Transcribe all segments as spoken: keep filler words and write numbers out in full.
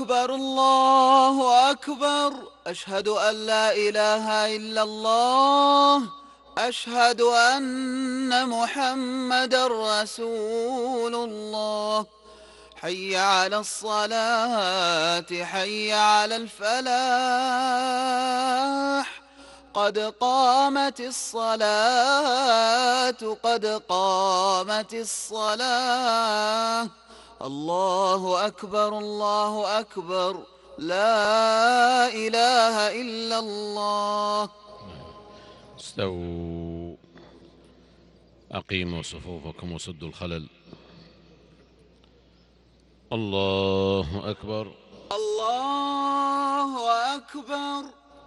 أكبر الله أكبر. أشهد أن لا إله إلا الله. أشهد أن محمدًا رسول الله. حي على الصلاة حي على الفلاح. قد قامت الصلاة قد قامت الصلاة. الله أكبر الله أكبر. لا إله إلا الله. استووا، أقيموا صفوفكم وسدوا الخلل. الله أكبر. الله أكبر.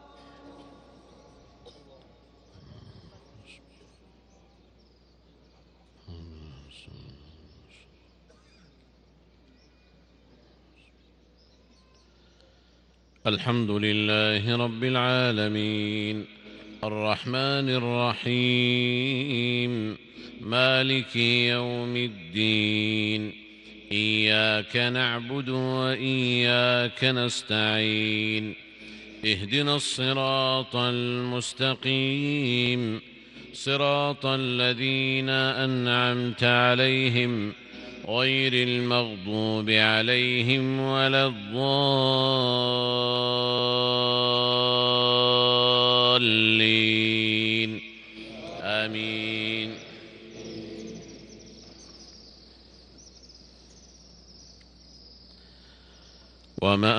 الحمد لله رب العالمين، الرحمن الرحيم، مالك يوم الدين. إياك نعبد وإياك نستعين. اهدنا الصراط المستقيم، صراط الذين أنعمت عليهم غير المغضوب عليهم ولا الضالين. آمين. وما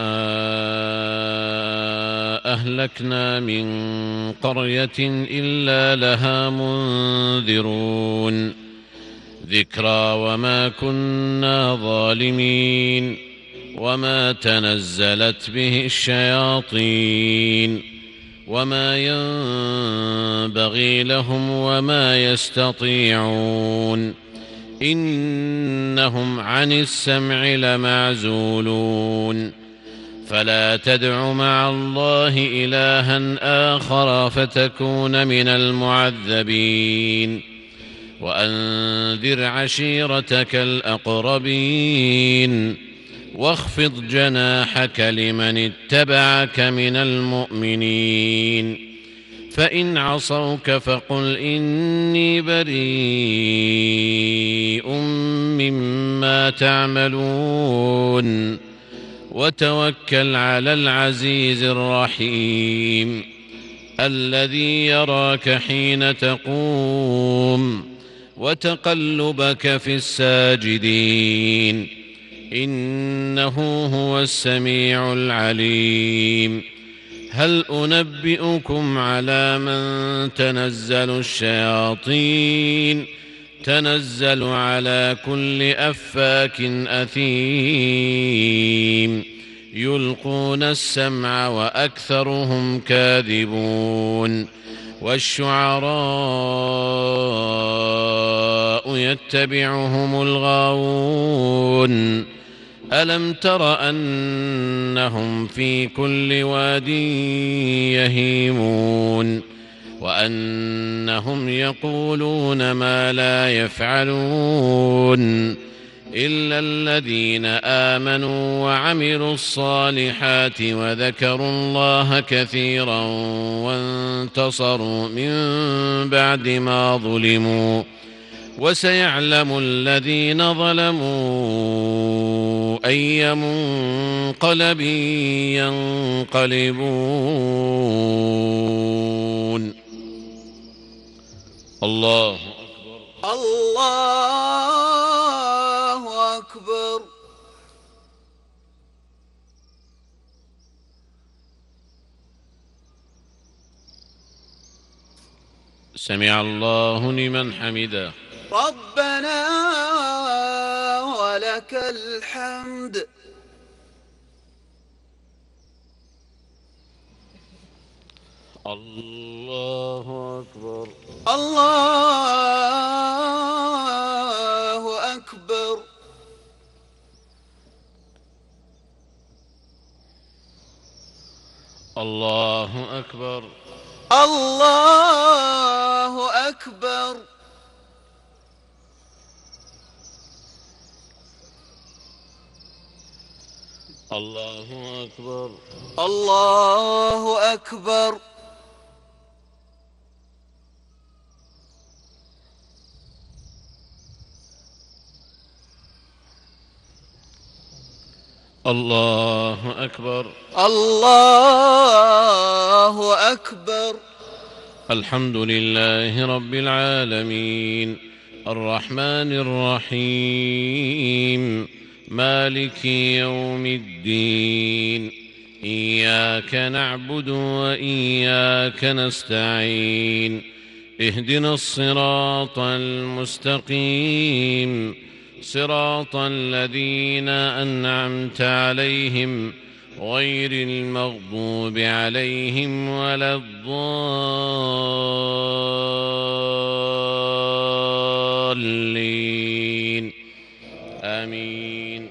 أهلكنا من قرية إلا لها منذرون، ذكرى وما كنا ظالمين. وما تنزلت به الشياطين وما ينبغي لهم وما يستطيعون، إنهم عن السمع لمعزولون. فلا تدع مع الله إلها آخر فتكون من المعذبين. وأنذر عشيرتك الأقربين، واخفض جناحك لمن اتبعك من المؤمنين. فإن عصوك فقل إني بريء مما تعملون، وتوكل على العزيز الرحيم الذي يراك حين تقوم وتقلبك في الساجدين، إنه هو السميع العليم. هل أنبئكم على من تنزل الشياطين؟ تنزل على كل أفاك أثيم، يلقون السمع وأكثرهم كاذبون. والشعراء يتبعهم الغاوون. ألم تر أنهم في كل واد يهيمون، وأنهم يقولون ما لا يفعلون، إلا الذين آمنوا وعملوا الصالحات وذكروا الله كثيرا وانتصروا من بعد ما ظلموا. وسيعلم الذين ظلموا أي منقلب ينقلبون. الله أكبر. الله أكبر. سمع الله لمن حمده. ربنا ولك الحمد. الله أكبر. الله أكبر. الله أكبر. الله أكبر. الله أكبر. الله أكبر. الله أكبر. الله أكبر. الحمد لله رب العالمين الرحمن الرحيم مالك يوم الدين إياك نعبد وإياك نستعين اهدنا الصراط المستقيم صراط الذين أنعمت عليهم غير المغضوب عليهم ولا الضالين آمين.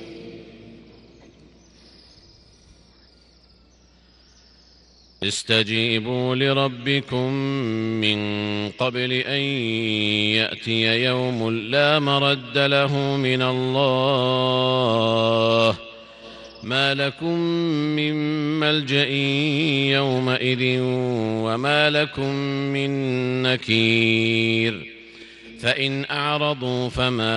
استجيبوا لربكم من قبل أن يأتي يوم لا مرد له من الله ما لكم من ملجأ يومئذ وما لكم من نكير. فإن أعرضوا فما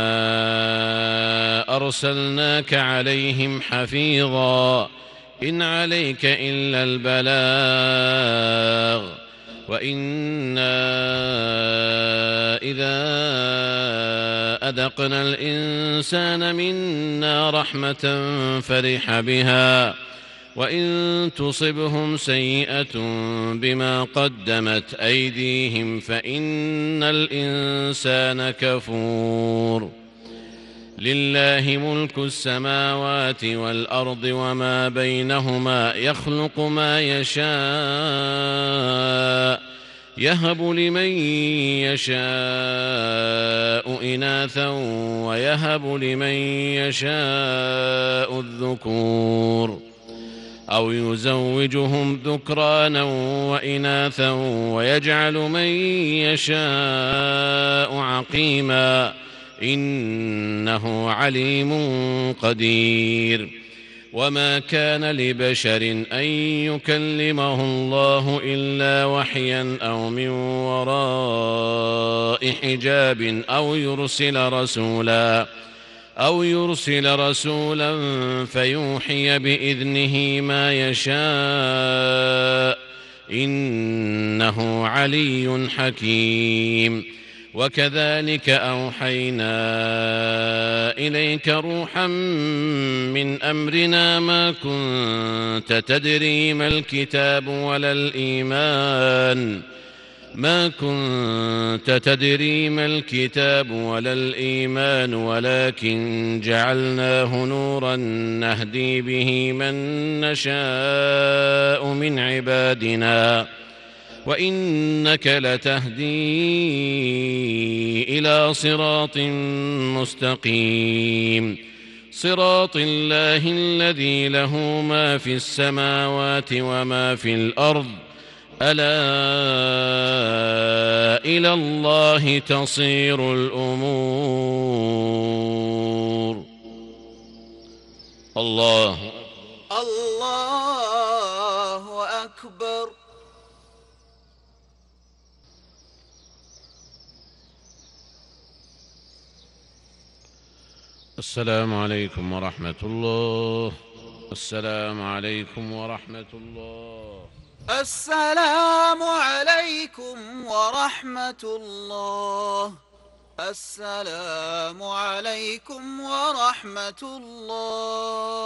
أرسلناك عليهم حفيظا إن عليك إلا البلاغ وإنا إذا أذقنا الإنسان منا رحمة فرح بها وإن تصبهم سيئة بما قدمت أيديهم فإن الإنسان كفور. لله ملك السماوات والأرض وما بينهما يخلق ما يشاء يهب لمن يشاء إناثا ويهب لمن يشاء الذكور أو يزوجهم ذكرانا وإناثا ويجعل من يشاء عقيما إنه عليم قدير. وما كان لبشر أن يكلمه الله إلا وحيا أو من وراء حجاب أو يرسل رسولا أو يرسل رسولا فيوحي بإذنه ما يشاء إنه علي حكيم. وكذلك أوحينا إليك روحا من أمرنا ما كنت تدري ما الكتاب ولا الإيمان ما كنت تدري ما الكتاب ولا الإيمان ولكن جعلناه نورا نهدي به من نشاء من عبادنا وإنك لتهدي إلى صراط مستقيم صراط الله الذي له ما في السماوات وما في الأرض ألا إلى الله تصير الأمور. الله الله أكبر. السلام عليكم ورحمة الله. السلام عليكم ورحمة الله. السلام عليكم ورحمة الله. السلام عليكم ورحمة الله.